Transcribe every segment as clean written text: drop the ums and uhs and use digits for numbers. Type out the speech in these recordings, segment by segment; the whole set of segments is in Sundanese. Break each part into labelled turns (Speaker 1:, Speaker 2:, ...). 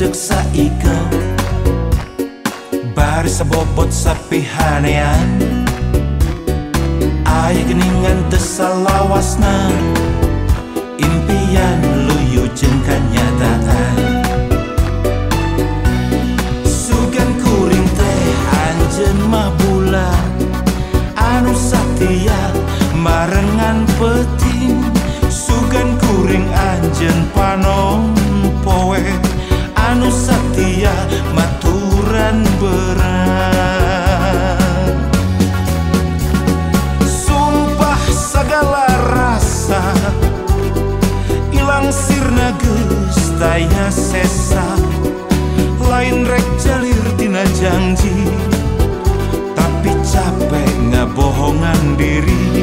Speaker 1: sarendek saika bari sabobot sapihanean aya geningan tesalawasna impian luyu jeung kanyataan sugan kuring teh anjeun mah bulan anu satia marengan peting sugan kuring anjeun panon poe anu satia maturan berat sumpah segala rasa ilang sirna geus taya sesa lain rek jalir tina janji tapi capek ngabohongan diri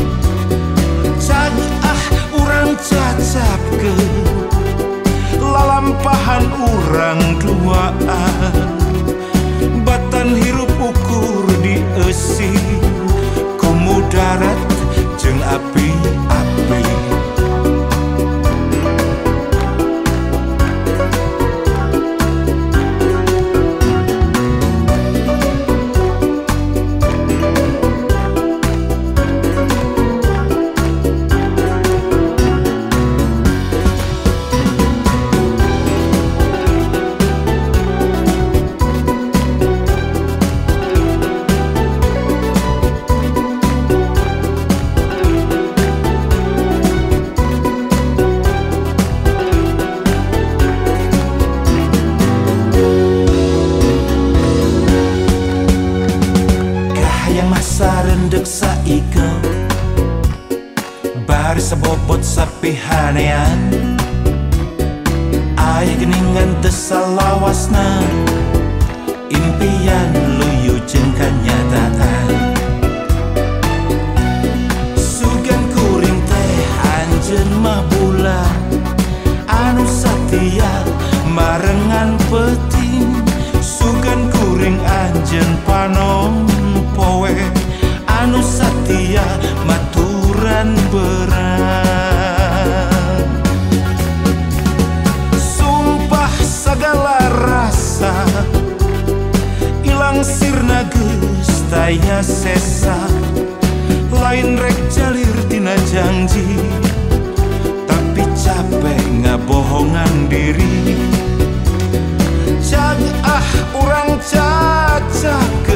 Speaker 1: urang cacapkeun lalampahan urang duaan batan hirup ukur di eusi ku mudarat jeung api-api sarendek saika bari sabobot sapihanean aya geningan tesalawasna impian luyu jeung kanyataan sugan kuring teh anjeun mah bulan anu satia marengan peting sugan kuring anjeun panon poe anu satia maturan berat sumpah segala rasa ilang sirna geus taya sesa lain rek jalir tina janji tapi capek ngabohongan diri urang cacak